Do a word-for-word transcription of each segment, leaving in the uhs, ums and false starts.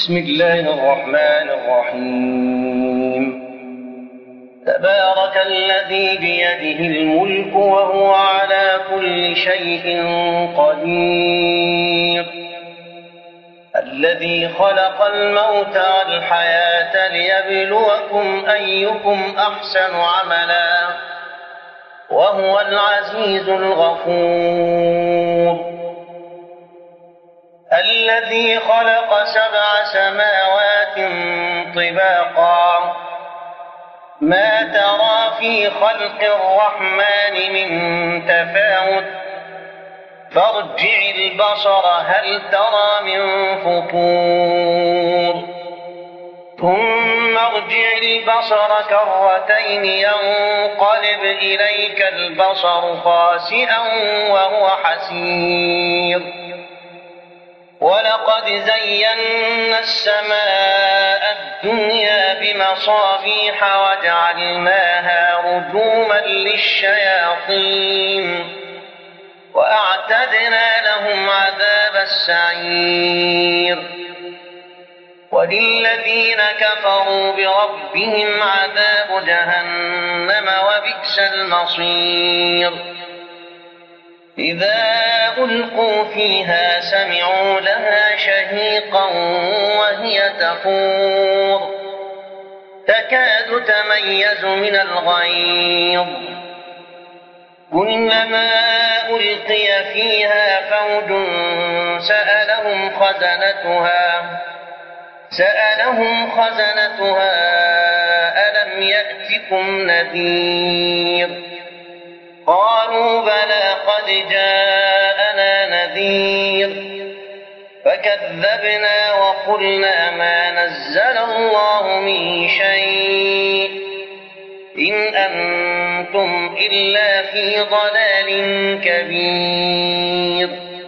بسم الله الرحمن الرحيم. تبارك الذي بيده الملك وهو على كل شيء قدير، الذي خلق الموت والحياة ليبلوكم أيكم أحسن عملا وهو العزيز الغفور. الذي خلق سبع سماوات طباقا ما ترى في خلق الرحمن من تفاوت فارجع البصر هل ترى من فطور ثم ارجع البصر كرتين ينقلب إليك البصر خاسئا وهو حسير. ولقد زينا السماء الدنيا بمصابيح وجعلناها رجوما للشياطين وأعتدنا لهم عذاب السعير. وللذين كفروا بربهم عذاب جهنم وبئس المصير. إذا ألقوا فيها سمعوا لها شهيقا وهي تفور تكاد تميز من الغيظ كلما ألقي فيها فوج سألهم خزنتها سألهم خزنتها ألم يأتكم نذير قالوا بلى قد جاءنا نذير فكذبنا وقلنا ما نزل الله من شيء إن أنتم إلا في ضلال كبير.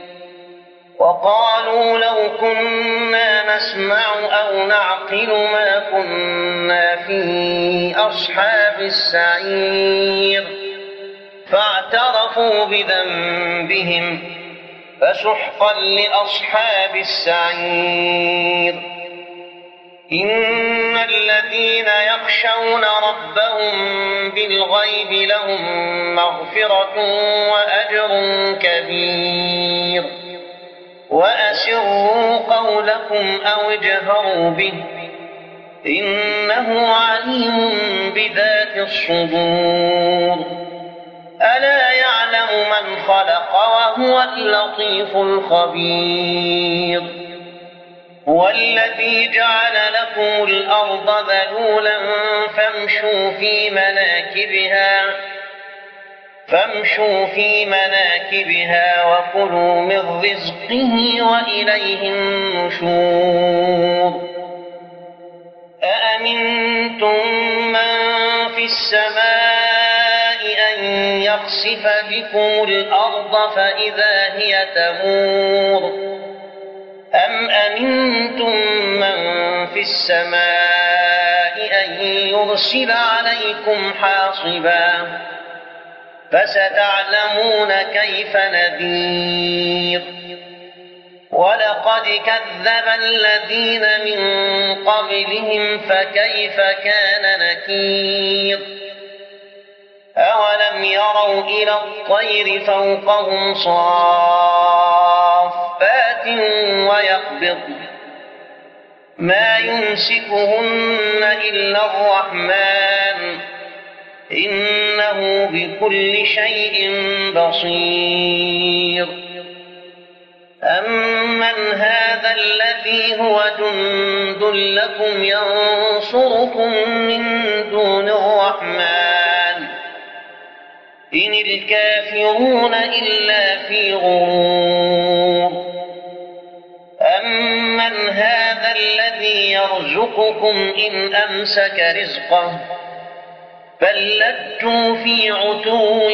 وقالوا لو كنا نسمع أو نعقل ما كنا في أصحاب السعير فاعترفوا بذنبهم فسحقا لأصحاب السعير. إن الذين يخشون ربهم بالغيب لهم مغفرة وأجر كبير. وأسروا قولكم أو اجهروا به إنه عليم بذات الصدور. ألا يعلم من خلق وهو اللطيف الخبير. هو الذي جعل لكم الأرض ذلولا فامشوا في مناكبها فامشوا في مناكبها وكلوا من رزقه وإليه النشور. أأمنتم من في السماء أن يخسف بكم الأرض فإذا هي تمور أم أمنتم من في السماء أن يرسل عليكم حاصبا فستعلمون كيف نذير. ولقد كذب الذين من قبلهم فكيف كان نكير. أولم يروا إلى الطير فوقهم صافات ويقبضن ما يمسكهن إلا الرحمن إنه بكل شيء بصير. أمن هذا الذي هو جند لكم ينصركم من دون الرحمن إن الكافرون إلا في غرور. أمن هذا الذي يرزقكم إن أمسك رزقه بل لجوا في عتو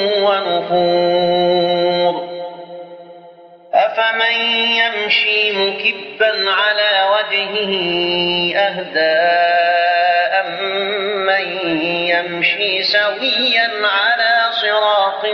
ونفور. أفمن يمشي مكبا على وجهه أهدى أمن يمشي سويا على صراط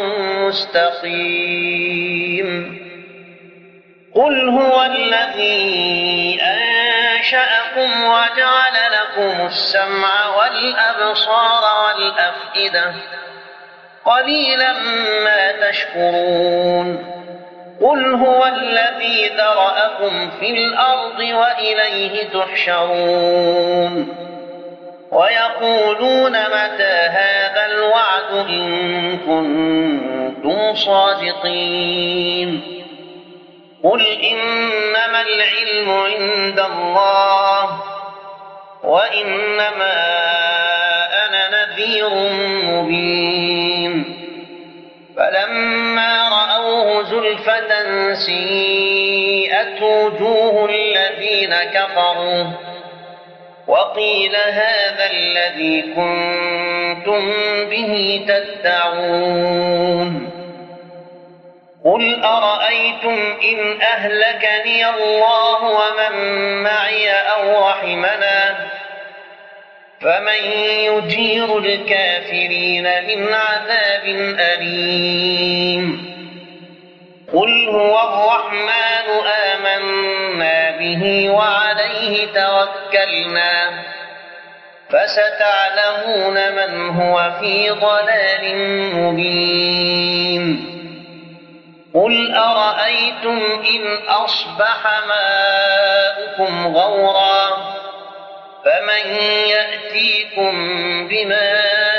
مستقيم. قل هو الذي أنشأ أنشأكم وجعل لكم السمع والأبصار والأفئدة قليلا ما تشكرون قل هو الذي ذرأكم في الأرض وإليه تحشرون ويقولون متى هذا الوعد إن كنتم صادقين قل إنما العلم عند الله وإنما أنا نذير مبين فلما رأوه زلفة سيئت وجوه الذين كفروا وقيل هذا الذي كنتم به تدعون قل أرأيتم إن أهلكني الله ومن معي أو رحمنا فمن يجير الكافرين من عذاب أليم قل هو الرحمن آمنا به وعليه توكلنا فستعلمون من هو في ضلال مبين قل أرأيتم إن أصبح ماؤكم غورا فمن يأتيكم بماء